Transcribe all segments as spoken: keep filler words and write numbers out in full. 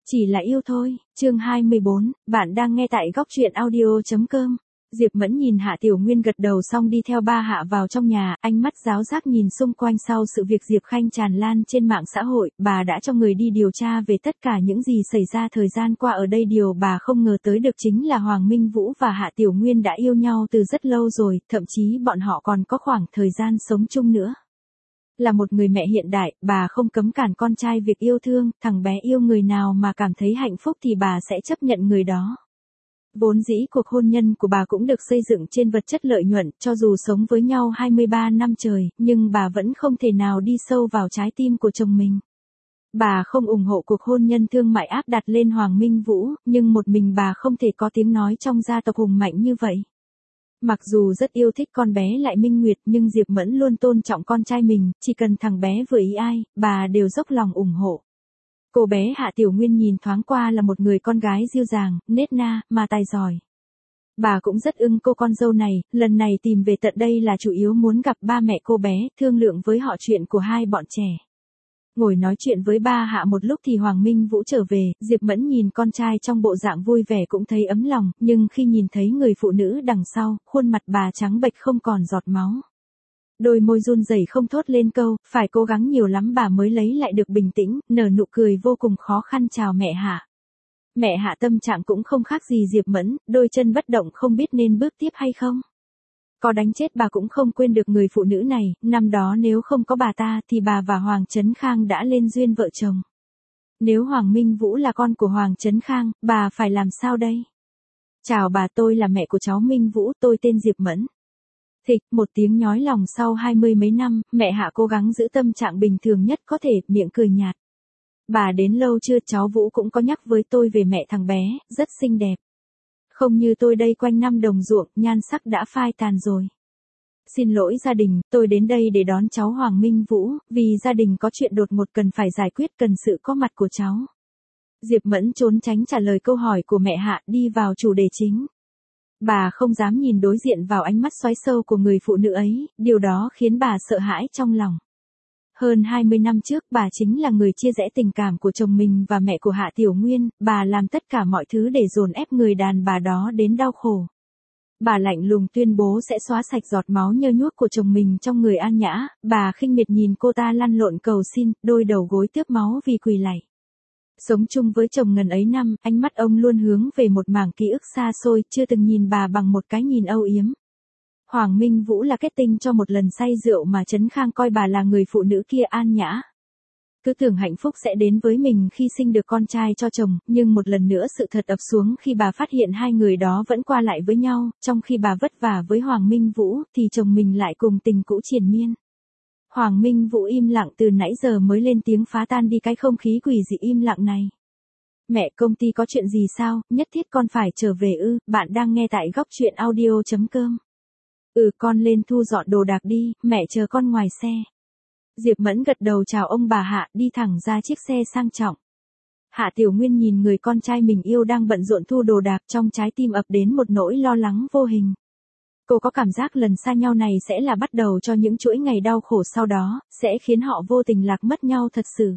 Chỉ là yêu thôi, chương hai mươi bốn, bạn đang nghe tại góc truyện audio.com. Diệp Mẫn nhìn Hạ Tiểu Nguyên gật đầu xong đi theo ba Hạ vào trong nhà, ánh mắt giáo giác nhìn xung quanh sau sự việc Diệp Khanh tràn lan trên mạng xã hội, bà đã cho người đi điều tra về tất cả những gì xảy ra thời gian qua ở đây. Điều bà không ngờ tới được chính là Hoàng Minh Vũ và Hạ Tiểu Nguyên đã yêu nhau từ rất lâu rồi, thậm chí bọn họ còn có khoảng thời gian sống chung nữa. Là một người mẹ hiện đại, bà không cấm cản con trai việc yêu thương, thằng bé yêu người nào mà cảm thấy hạnh phúc thì bà sẽ chấp nhận người đó. Vốn dĩ cuộc hôn nhân của bà cũng được xây dựng trên vật chất lợi nhuận, cho dù sống với nhau hai mươi ba năm trời, nhưng bà vẫn không thể nào đi sâu vào trái tim của chồng mình. Bà không ủng hộ cuộc hôn nhân thương mại áp đặt lên Hoàng Minh Vũ, nhưng một mình bà không thể có tiếng nói trong gia tộc hùng mạnh như vậy. Mặc dù rất yêu thích con bé Lại Minh Nguyệt nhưng Diệp Mẫn luôn tôn trọng con trai mình, chỉ cần thằng bé vừa ý ai, bà đều dốc lòng ủng hộ. Cô bé Hạ Tiểu Nguyên nhìn thoáng qua là một người con gái dịu dàng, nết na, mà tài giỏi. Bà cũng rất ưng cô con dâu này, lần này tìm về tận đây là chủ yếu muốn gặp ba mẹ cô bé, thương lượng với họ chuyện của hai bọn trẻ. Ngồi nói chuyện với ba Hạ một lúc thì Hoàng Minh Vũ trở về, Diệp Mẫn nhìn con trai trong bộ dạng vui vẻ cũng thấy ấm lòng, nhưng khi nhìn thấy người phụ nữ đằng sau, khuôn mặt bà trắng bệch không còn giọt máu. Đôi môi run rẩy không thốt lên câu, phải cố gắng nhiều lắm bà mới lấy lại được bình tĩnh, nở nụ cười vô cùng khó khăn chào mẹ Hạ. Mẹ Hạ tâm trạng cũng không khác gì Diệp Mẫn, đôi chân bất động không biết nên bước tiếp hay không. Có đánh chết bà cũng không quên được người phụ nữ này, năm đó nếu không có bà ta thì bà và Hoàng Chấn Khang đã lên duyên vợ chồng. Nếu Hoàng Minh Vũ là con của Hoàng Chấn Khang, bà phải làm sao đây? Chào bà, tôi là mẹ của cháu Minh Vũ, tôi tên Diệp Mẫn. Thịch, một tiếng nhói lòng sau hai mươi mấy năm, mẹ Hạ cố gắng giữ tâm trạng bình thường nhất có thể, miệng cười nhạt. Bà đến lâu chưa? Cháu Vũ cũng có nhắc với tôi về mẹ thằng bé, rất xinh đẹp. Không như tôi đây quanh năm đồng ruộng, nhan sắc đã phai tàn rồi. Xin lỗi gia đình, tôi đến đây để đón cháu Hoàng Minh Vũ, vì gia đình có chuyện đột ngột cần phải giải quyết, cần sự có mặt của cháu. Diệp Mẫn trốn tránh trả lời câu hỏi của mẹ Hạ, đi vào chủ đề chính. Bà không dám nhìn đối diện vào ánh mắt xoáy sâu của người phụ nữ ấy, điều đó khiến bà sợ hãi trong lòng. Hơn hai mươi năm trước bà chính là người chia rẽ tình cảm của chồng mình và mẹ của Hạ Tiểu Nguyên, bà làm tất cả mọi thứ để dồn ép người đàn bà đó đến đau khổ. Bà lạnh lùng tuyên bố sẽ xóa sạch giọt máu nhơ nhuốc của chồng mình trong người An Nhã, bà khinh miệt nhìn cô ta lăn lộn cầu xin, đôi đầu gối tước máu vì quỳ lạy. Sống chung với chồng ngần ấy năm, ánh mắt ông luôn hướng về một mảng ký ức xa xôi, chưa từng nhìn bà bằng một cái nhìn âu yếm. Hoàng Minh Vũ là kết tinh cho một lần say rượu mà Trấn Khang coi bà là người phụ nữ kia An Nhã. Cứ tưởng hạnh phúc sẽ đến với mình khi sinh được con trai cho chồng, nhưng một lần nữa sự thật ập xuống khi bà phát hiện hai người đó vẫn qua lại với nhau, trong khi bà vất vả với Hoàng Minh Vũ, thì chồng mình lại cùng tình cũ triền miên. Hoàng Minh Vũ im lặng từ nãy giờ mới lên tiếng phá tan đi cái không khí quỷ dị im lặng này. Mẹ, công ty có chuyện gì sao, nhất thiết con phải trở về ư? Bạn đang nghe tại góc truyện audio.com. Ừ, con lên thu dọn đồ đạc đi, mẹ chờ con ngoài xe. Diệp Mẫn gật đầu chào ông bà Hạ, đi thẳng ra chiếc xe sang trọng. Hạ Tiểu Nguyên nhìn người con trai mình yêu đang bận rộn thu đồ đạc, trong trái tim ập đến một nỗi lo lắng vô hình. Cô có cảm giác lần xa nhau này sẽ là bắt đầu cho những chuỗi ngày đau khổ sau đó, sẽ khiến họ vô tình lạc mất nhau thật sự.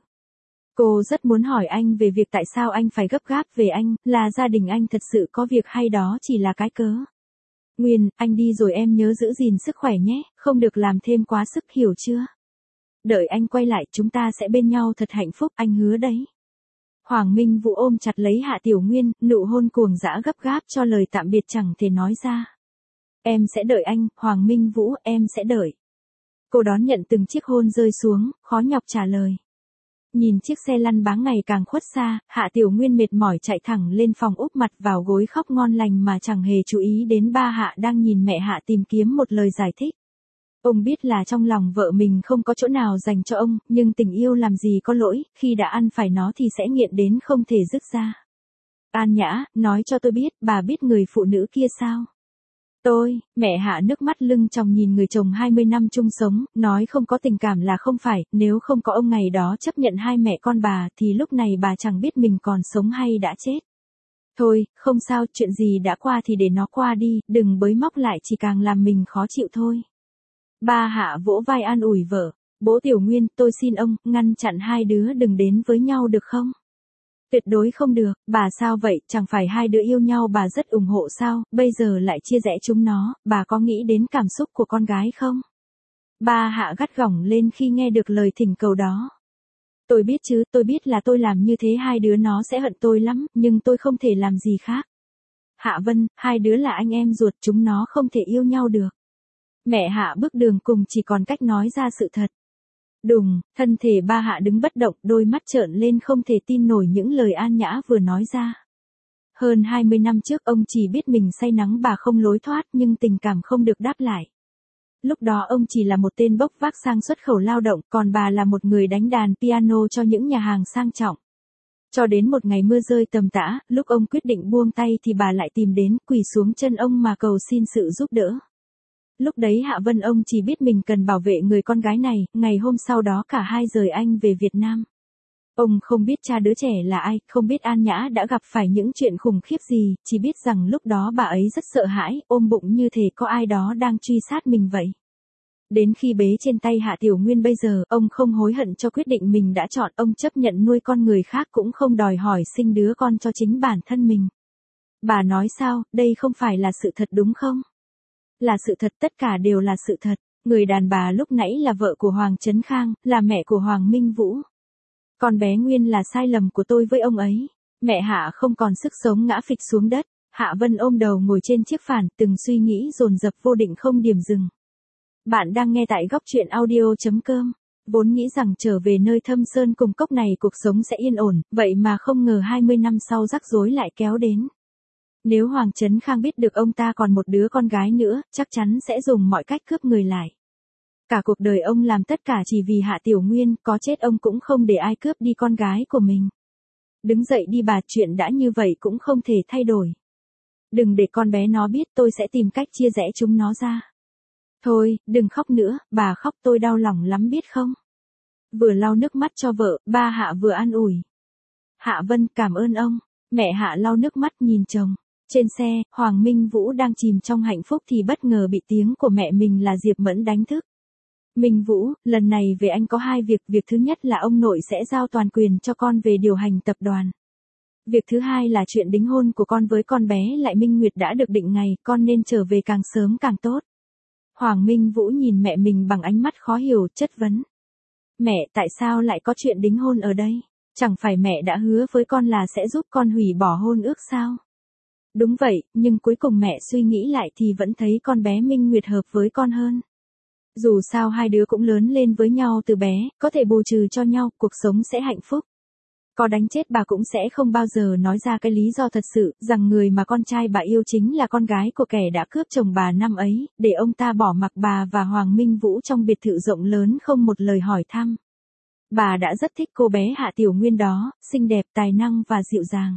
Cô rất muốn hỏi anh về việc tại sao anh phải gấp gáp về anh, là gia đình anh thật sự có việc hay đó chỉ là cái cớ. Nguyên, anh đi rồi em nhớ giữ gìn sức khỏe nhé, không được làm thêm quá sức, hiểu chưa? Đợi anh quay lại chúng ta sẽ bên nhau thật hạnh phúc, anh hứa đấy. Hoàng Minh Vũ ôm chặt lấy Hạ Tiểu Nguyên, nụ hôn cuồng dã gấp gáp cho lời tạm biệt chẳng thể nói ra. Em sẽ đợi anh, Hoàng Minh Vũ, em sẽ đợi. Cô đón nhận từng chiếc hôn rơi xuống, khó nhọc trả lời. Nhìn chiếc xe lăn báng ngày càng khuất xa, Hạ Tiểu Nguyên mệt mỏi chạy thẳng lên phòng úp mặt vào gối khóc ngon lành mà chẳng hề chú ý đến ba Hạ đang nhìn mẹ Hạ tìm kiếm một lời giải thích. Ông biết là trong lòng vợ mình không có chỗ nào dành cho ông, nhưng tình yêu làm gì có lỗi, khi đã ăn phải nó thì sẽ nghiện đến không thể dứt ra. An Nhã, nói cho tôi biết, bà biết người phụ nữ kia sao? Tôi, mẹ Hạ nước mắt lưng tròng nhìn người chồng hai mươi năm chung sống, nói không có tình cảm là không phải, nếu không có ông ngày đó chấp nhận hai mẹ con bà thì lúc này bà chẳng biết mình còn sống hay đã chết. Thôi, không sao, chuyện gì đã qua thì để nó qua đi, đừng bới móc lại chỉ càng làm mình khó chịu thôi. Ba Hạ vỗ vai an ủi vợ, bố Tiểu Nguyên, tôi xin ông, ngăn chặn hai đứa đừng đến với nhau được không? Tuyệt đối không được, bà sao vậy, chẳng phải hai đứa yêu nhau bà rất ủng hộ sao, bây giờ lại chia rẽ chúng nó, bà có nghĩ đến cảm xúc của con gái không? Ba Hạ gắt gỏng lên khi nghe được lời thỉnh cầu đó. Tôi biết chứ, tôi biết là tôi làm như thế hai đứa nó sẽ hận tôi lắm, nhưng tôi không thể làm gì khác. Hạ Vân, hai đứa là anh em ruột, chúng nó không thể yêu nhau được. Mẹ Hạ bước đường cùng chỉ còn cách nói ra sự thật. Đùng, thân thể ba Hạ đứng bất động, đôi mắt trợn lên không thể tin nổi những lời An Nhã vừa nói ra. Hơn hai mươi năm trước ông chỉ biết mình say nắng bà không lối thoát nhưng tình cảm không được đáp lại. Lúc đó ông chỉ là một tên bốc vác sang xuất khẩu lao động, còn bà là một người đánh đàn piano cho những nhà hàng sang trọng. Cho đến một ngày mưa rơi tầm tã, lúc ông quyết định buông tay thì bà lại tìm đến, quỳ xuống chân ông mà cầu xin sự giúp đỡ. Lúc đấy Hạ Vân ông chỉ biết mình cần bảo vệ người con gái này, ngày hôm sau đó cả hai rời Anh về Việt Nam. Ông không biết cha đứa trẻ là ai, không biết An Nhã đã gặp phải những chuyện khủng khiếp gì, chỉ biết rằng lúc đó bà ấy rất sợ hãi, ôm bụng như thể có ai đó đang truy sát mình vậy. Đến khi bế trên tay Hạ Tiểu Nguyên bây giờ, ông không hối hận cho quyết định mình đã chọn, ông chấp nhận nuôi con người khác cũng không đòi hỏi sinh đứa con cho chính bản thân mình. Bà nói sao, đây không phải là sự thật đúng không? Là sự thật, tất cả đều là sự thật. Người đàn bà lúc nãy là vợ của Hoàng Trấn Khang, là mẹ của Hoàng Minh Vũ. Con bé Nguyên là sai lầm của tôi với ông ấy. Mẹ Hạ không còn sức sống ngã phịch xuống đất. Hạ Vân ôm đầu ngồi trên chiếc phản, từng suy nghĩ dồn dập vô định không điểm dừng. Bạn đang nghe tại góc truyện audio.com. Vốn nghĩ rằng trở về nơi thâm sơn cùng cốc này cuộc sống sẽ yên ổn, vậy mà không ngờ hai mươi năm sau rắc rối lại kéo đến. Nếu Hoàng Trấn Khang biết được ông ta còn một đứa con gái nữa, chắc chắn sẽ dùng mọi cách cướp người lại. Cả cuộc đời ông làm tất cả chỉ vì Hạ Tiểu Nguyên, có chết ông cũng không để ai cướp đi con gái của mình. Đứng dậy đi bà, chuyện đã như vậy cũng không thể thay đổi. Đừng để con bé nó biết, tôi sẽ tìm cách chia rẽ chúng nó ra. Thôi, đừng khóc nữa, bà khóc tôi đau lòng lắm biết không? Vừa lau nước mắt cho vợ, ba Hạ vừa an ủi. Hạ Vân, cảm ơn ông. Mẹ Hạ lau nước mắt nhìn chồng. Trên xe, Hoàng Minh Vũ đang chìm trong hạnh phúc thì bất ngờ bị tiếng của mẹ mình là Diệp Mẫn đánh thức. Minh Vũ, lần này về anh có hai việc, việc thứ nhất là ông nội sẽ giao toàn quyền cho con về điều hành tập đoàn. Việc thứ hai là chuyện đính hôn của con với con bé Lại Minh Nguyệt đã được định ngày, con nên trở về càng sớm càng tốt. Hoàng Minh Vũ nhìn mẹ mình bằng ánh mắt khó hiểu, chất vấn. Mẹ, tại sao lại có chuyện đính hôn ở đây? Chẳng phải mẹ đã hứa với con là sẽ giúp con hủy bỏ hôn ước sao? Đúng vậy, nhưng cuối cùng mẹ suy nghĩ lại thì vẫn thấy con bé Minh Nguyệt hợp với con hơn. Dù sao hai đứa cũng lớn lên với nhau từ bé, có thể bù trừ cho nhau, cuộc sống sẽ hạnh phúc. Có đánh chết bà cũng sẽ không bao giờ nói ra cái lý do thật sự, rằng người mà con trai bà yêu chính là con gái của kẻ đã cướp chồng bà năm ấy, để ông ta bỏ mặc bà và Hoàng Minh Vũ trong biệt thự rộng lớn không một lời hỏi thăm. Bà đã rất thích cô bé Hạ Tiểu Nguyên đó, xinh đẹp, tài năng và dịu dàng.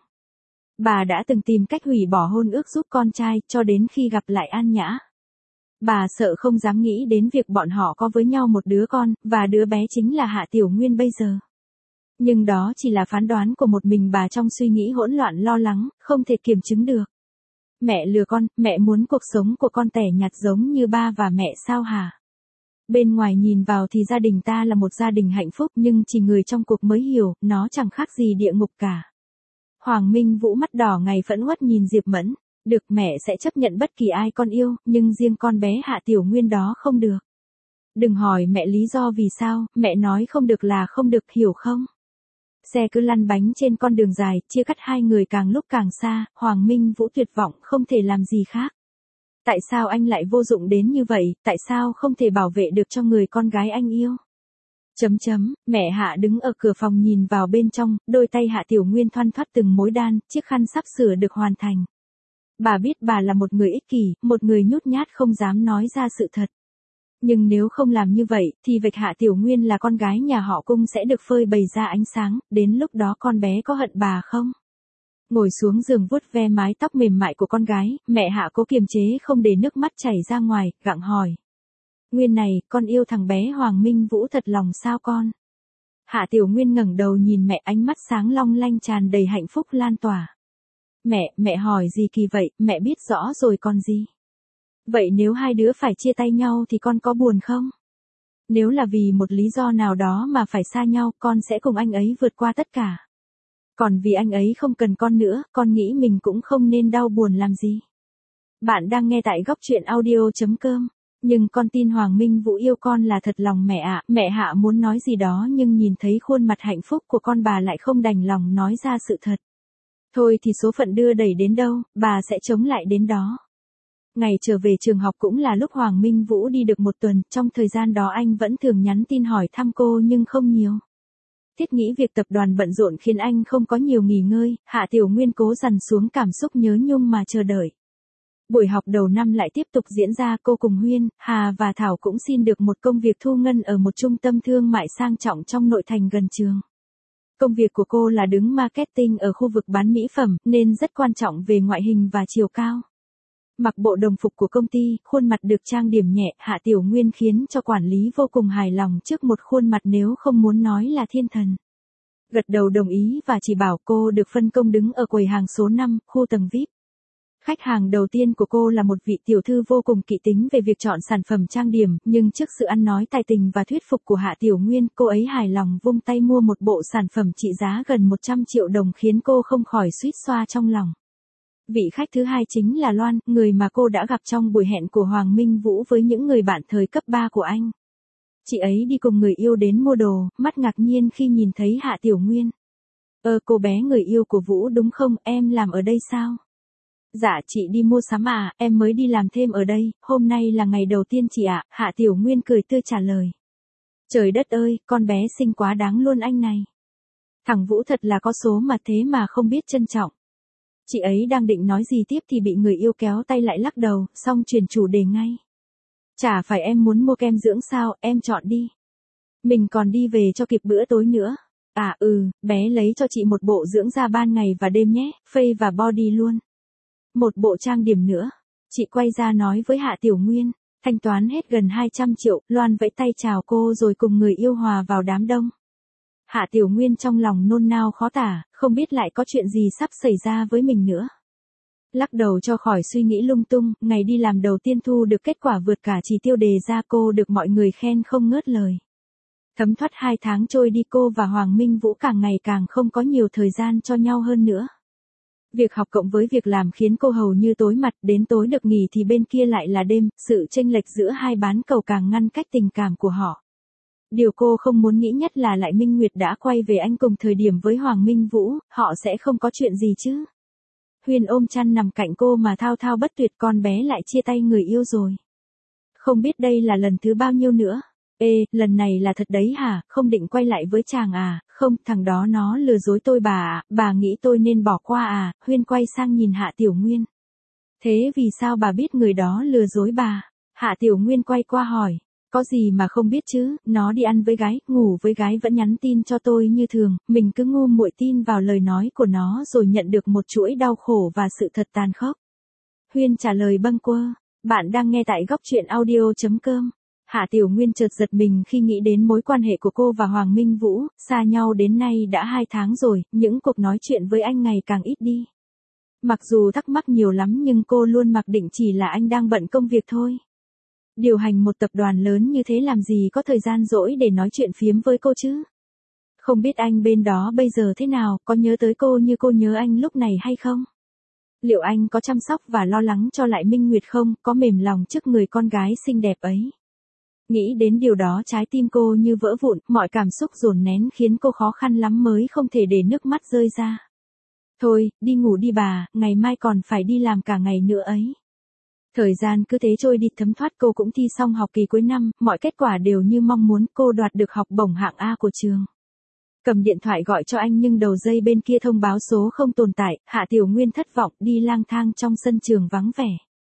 Bà đã từng tìm cách hủy bỏ hôn ước giúp con trai, cho đến khi gặp lại An Nhã. Bà sợ không dám nghĩ đến việc bọn họ có với nhau một đứa con, và đứa bé chính là Hạ Tiểu Nguyên bây giờ. Nhưng đó chỉ là phán đoán của một mình bà trong suy nghĩ hỗn loạn lo lắng, không thể kiểm chứng được. Mẹ lừa con, mẹ muốn cuộc sống của con tẻ nhạt giống như ba và mẹ sao hả? Bên ngoài nhìn vào thì gia đình ta là một gia đình hạnh phúc nhưng chỉ người trong cuộc mới hiểu, nó chẳng khác gì địa ngục cả. Hoàng Minh Vũ mắt đỏ ngày phẫn uất nhìn Diệp Mẫn. Được, mẹ sẽ chấp nhận bất kỳ ai con yêu, nhưng riêng con bé Hạ Tiểu Nguyên đó không được. Đừng hỏi mẹ lý do vì sao, mẹ nói không được là không được, hiểu không? Xe cứ lăn bánh trên con đường dài, chia cắt hai người càng lúc càng xa, Hoàng Minh Vũ tuyệt vọng không thể làm gì khác. Tại sao anh lại vô dụng đến như vậy, tại sao không thể bảo vệ được cho người con gái anh yêu? Chấm chấm, mẹ Hạ đứng ở cửa phòng nhìn vào bên trong, đôi tay Hạ Tiểu Nguyên thoăn thoắt từng mối đan, chiếc khăn sắp sửa được hoàn thành. Bà biết bà là một người ích kỷ, một người nhút nhát không dám nói ra sự thật. Nhưng nếu không làm như vậy, thì việc Hạ Tiểu Nguyên là con gái nhà họ Cung sẽ được phơi bày ra ánh sáng, đến lúc đó con bé có hận bà không? Ngồi xuống giường vuốt ve mái tóc mềm mại của con gái, mẹ Hạ cố kiềm chế không để nước mắt chảy ra ngoài, gặng hỏi. Nguyên này, con yêu thằng bé Hoàng Minh Vũ thật lòng sao con? Hạ Tiểu Nguyên ngẩng đầu nhìn mẹ, ánh mắt sáng long lanh tràn đầy hạnh phúc lan tỏa. Mẹ, mẹ hỏi gì kỳ vậy, mẹ biết rõ rồi còn gì. Vậy nếu hai đứa phải chia tay nhau thì con có buồn không? Nếu là vì một lý do nào đó mà phải xa nhau, con sẽ cùng anh ấy vượt qua tất cả. Còn vì anh ấy không cần con nữa, con nghĩ mình cũng không nên đau buồn làm gì. Bạn đang nghe tại góc truyện audio.com. Nhưng con tin Hoàng Minh Vũ yêu con là thật lòng mẹ ạ. Mẹ Hạ muốn nói gì đó nhưng nhìn thấy khuôn mặt hạnh phúc của con bà lại không đành lòng nói ra sự thật. Thôi thì số phận đưa đẩy đến đâu, bà sẽ chống lại đến đó. Ngày trở về trường học cũng là lúc Hoàng Minh Vũ đi được một tuần, trong thời gian đó anh vẫn thường nhắn tin hỏi thăm cô nhưng không nhiều. Thiết nghĩ việc tập đoàn bận rộn khiến anh không có nhiều nghỉ ngơi, Hạ Tiểu Nguyên cố dằn xuống cảm xúc nhớ nhung mà chờ đợi. Buổi học đầu năm lại tiếp tục diễn ra, cô cùng Huyên, Hà và Thảo cũng xin được một công việc thu ngân ở một trung tâm thương mại sang trọng trong nội thành gần trường. Công việc của cô là đứng marketing ở khu vực bán mỹ phẩm, nên rất quan trọng về ngoại hình và chiều cao. Mặc bộ đồng phục của công ty, khuôn mặt được trang điểm nhẹ, Hạ Tiểu Nguyên khiến cho quản lý vô cùng hài lòng trước một khuôn mặt nếu không muốn nói là thiên thần. Gật đầu đồng ý và chỉ bảo cô được phân công đứng ở quầy hàng số năm, khu tầng vi ai pi. Khách hàng đầu tiên của cô là một vị tiểu thư vô cùng kỹ tính về việc chọn sản phẩm trang điểm, nhưng trước sự ăn nói tài tình và thuyết phục của Hạ Tiểu Nguyên, cô ấy hài lòng vung tay mua một bộ sản phẩm trị giá gần một trăm triệu đồng khiến cô không khỏi suýt xoa trong lòng. Vị khách thứ hai chính là Loan, người mà cô đã gặp trong buổi hẹn của Hoàng Minh Vũ với những người bạn thời cấp ba của anh. Chị ấy đi cùng người yêu đến mua đồ, mắt ngạc nhiên khi nhìn thấy Hạ Tiểu Nguyên. Ơ cô bé người yêu của Vũ đúng không, em làm ở đây sao? Dạ chị đi mua sắm à, em mới đi làm thêm ở đây, hôm nay là ngày đầu tiên chị ạ, Hạ Tiểu Nguyên cười tươi trả lời. Trời đất ơi, con bé xinh quá đáng luôn anh này. Thằng Vũ thật là có số mà thế mà không biết trân trọng. Chị ấy đang định nói gì tiếp thì bị người yêu kéo tay lại lắc đầu, xong chuyển chủ đề ngay. Chả phải em muốn mua kem dưỡng sao, em chọn đi. Mình còn đi về cho kịp bữa tối nữa. À ừ, bé lấy cho chị một bộ dưỡng da ban ngày và đêm nhé, face và body luôn. Một bộ trang điểm nữa. Chị quay ra nói với Hạ Tiểu Nguyên. Thanh toán hết gần hai trăm triệu, Loan vẫy tay chào cô rồi cùng người yêu hòa vào đám đông. Hạ Tiểu Nguyên trong lòng nôn nao khó tả, không biết lại có chuyện gì sắp xảy ra với mình nữa. Lắc đầu cho khỏi suy nghĩ lung tung, ngày đi làm đầu tiên thu được kết quả vượt cả chỉ tiêu đề ra, cô được mọi người khen không ngớt lời. Thấm thoát hai tháng trôi đi, cô và Hoàng Minh Vũ càng ngày càng không có nhiều thời gian cho nhau hơn nữa. Việc học cộng với việc làm khiến cô hầu như tối mặt, đến tối được nghỉ thì bên kia lại là đêm, sự chênh lệch giữa hai bán cầu càng ngăn cách tình cảm của họ. Điều cô không muốn nghĩ nhất là lại Minh Nguyệt đã quay về anh cùng thời điểm với Hoàng Minh Vũ, họ sẽ không có chuyện gì chứ. Huyền ôm chăn nằm cạnh cô mà thao thao bất tuyệt, con bé lại chia tay người yêu rồi. Không biết đây là lần thứ bao nhiêu nữa. Ê, lần này là thật đấy hả, không định quay lại với chàng à, không, thằng đó nó lừa dối tôi bà à, bà nghĩ tôi nên bỏ qua à, Huyên quay sang nhìn Hạ Tiểu Nguyên. Thế vì sao bà biết người đó lừa dối bà? Hạ Tiểu Nguyên quay qua hỏi. Có gì mà không biết chứ, nó đi ăn với gái, ngủ với gái vẫn nhắn tin cho tôi như thường, mình cứ ngu muội tin vào lời nói của nó rồi nhận được một chuỗi đau khổ và sự thật tàn khốc. Huyên trả lời bâng quơ, bạn đang nghe tại góc truyện audio.com. Hạ Tiểu Nguyên chợt giật mình khi nghĩ đến mối quan hệ của cô và Hoàng Minh Vũ, xa nhau đến nay đã hai tháng rồi, những cuộc nói chuyện với anh ngày càng ít đi. Mặc dù thắc mắc nhiều lắm nhưng cô luôn mặc định chỉ là anh đang bận công việc thôi. Điều hành một tập đoàn lớn như thế làm gì có thời gian rỗi để nói chuyện phiếm với cô chứ? Không biết anh bên đó bây giờ thế nào, có nhớ tới cô như cô nhớ anh lúc này hay không? Liệu anh có chăm sóc và lo lắng cho lại Minh Nguyệt không, có mềm lòng trước người con gái xinh đẹp ấy? Nghĩ đến điều đó trái tim cô như vỡ vụn, mọi cảm xúc dồn nén khiến cô khó khăn lắm mới không thể để nước mắt rơi ra. Thôi, đi ngủ đi bà, ngày mai còn phải đi làm cả ngày nữa ấy. Thời gian cứ thế trôi đi, thấm thoát cô cũng thi xong học kỳ cuối năm, mọi kết quả đều như mong muốn, cô đoạt được học bổng hạng A của trường. Cầm điện thoại gọi cho anh nhưng đầu dây bên kia thông báo số không tồn tại, Hạ Tiểu Nguyên thất vọng đi lang thang trong sân trường vắng vẻ.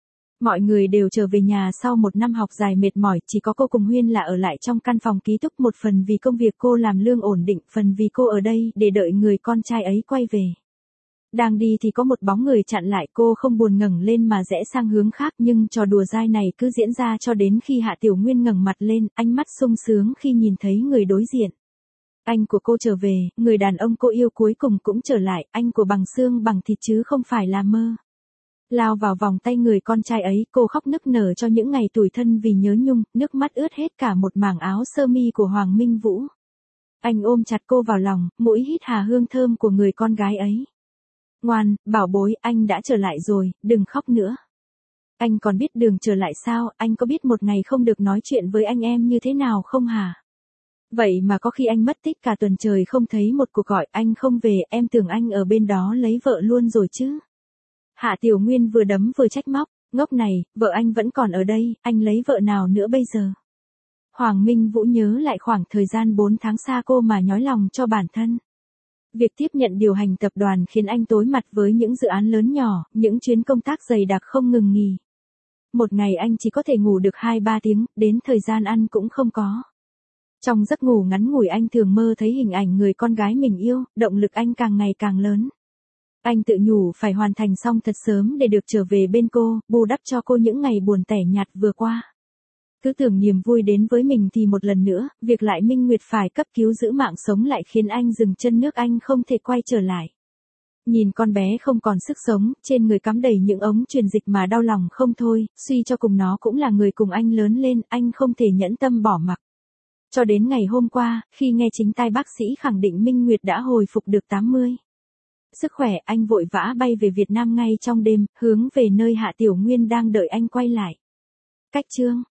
Mọi người đều trở về nhà sau một năm học dài mệt mỏi, chỉ có cô cùng Huyên là ở lại trong căn phòng ký túc, một phần vì công việc cô làm lương ổn định, phần vì cô ở đây để đợi người con trai ấy quay về. Đang đi thì có một bóng người chặn lại, cô không buồn ngẩng lên mà rẽ sang hướng khác, nhưng trò đùa dai này cứ diễn ra cho đến khi Hạ Tiểu Nguyên ngẩng mặt lên, ánh mắt sung sướng khi nhìn thấy người đối diện. Anh của cô trở về, người đàn ông cô yêu cuối cùng cũng trở lại, anh của bằng xương bằng thịt chứ không phải là mơ. Lao vào vòng tay người con trai ấy, cô khóc nức nở cho những ngày tủi thân vì nhớ nhung, nước mắt ướt hết cả một mảng áo sơ mi của Hoàng Minh Vũ. Anh ôm chặt cô vào lòng, mũi hít hà hương thơm của người con gái ấy. Ngoan, bảo bối, anh đã trở lại rồi, đừng khóc nữa. Anh còn biết đường trở lại sao, anh có biết một ngày không được nói chuyện với anh em như thế nào không hả? Vậy mà có khi anh mất tích cả tuần trời không thấy một cuộc gọi, anh không về, em tưởng anh ở bên đó lấy vợ luôn rồi chứ. Hạ Tiểu Nguyên vừa đấm vừa trách móc, ngốc này, vợ anh vẫn còn ở đây, anh lấy vợ nào nữa bây giờ? Hoàng Minh Vũ nhớ lại khoảng thời gian bốn tháng xa cô mà nhói lòng cho bản thân. Việc tiếp nhận điều hành tập đoàn khiến anh tối mặt với những dự án lớn nhỏ, những chuyến công tác dày đặc không ngừng nghỉ. Một ngày anh chỉ có thể ngủ được hai ba tiếng, đến thời gian ăn cũng không có. Trong giấc ngủ ngắn ngủi anh thường mơ thấy hình ảnh người con gái mình yêu, động lực anh càng ngày càng lớn. Anh tự nhủ phải hoàn thành xong thật sớm để được trở về bên cô, bù đắp cho cô những ngày buồn tẻ nhạt vừa qua. Cứ tưởng niềm vui đến với mình thì một lần nữa, việc lại Minh Nguyệt phải cấp cứu giữ mạng sống lại khiến anh dừng chân nước anh không thể quay trở lại. Nhìn con bé không còn sức sống, trên người cắm đầy những ống truyền dịch mà đau lòng không thôi, suy cho cùng nó cũng là người cùng anh lớn lên, anh không thể nhẫn tâm bỏ mặc. Cho đến ngày hôm qua, khi nghe chính tai bác sĩ khẳng định Minh Nguyệt đã hồi phục được tám mươi. Sức khỏe, anh vội vã bay về Việt Nam ngay trong đêm, hướng về nơi Hạ Tiểu Nguyên đang đợi anh quay lại. Cách chương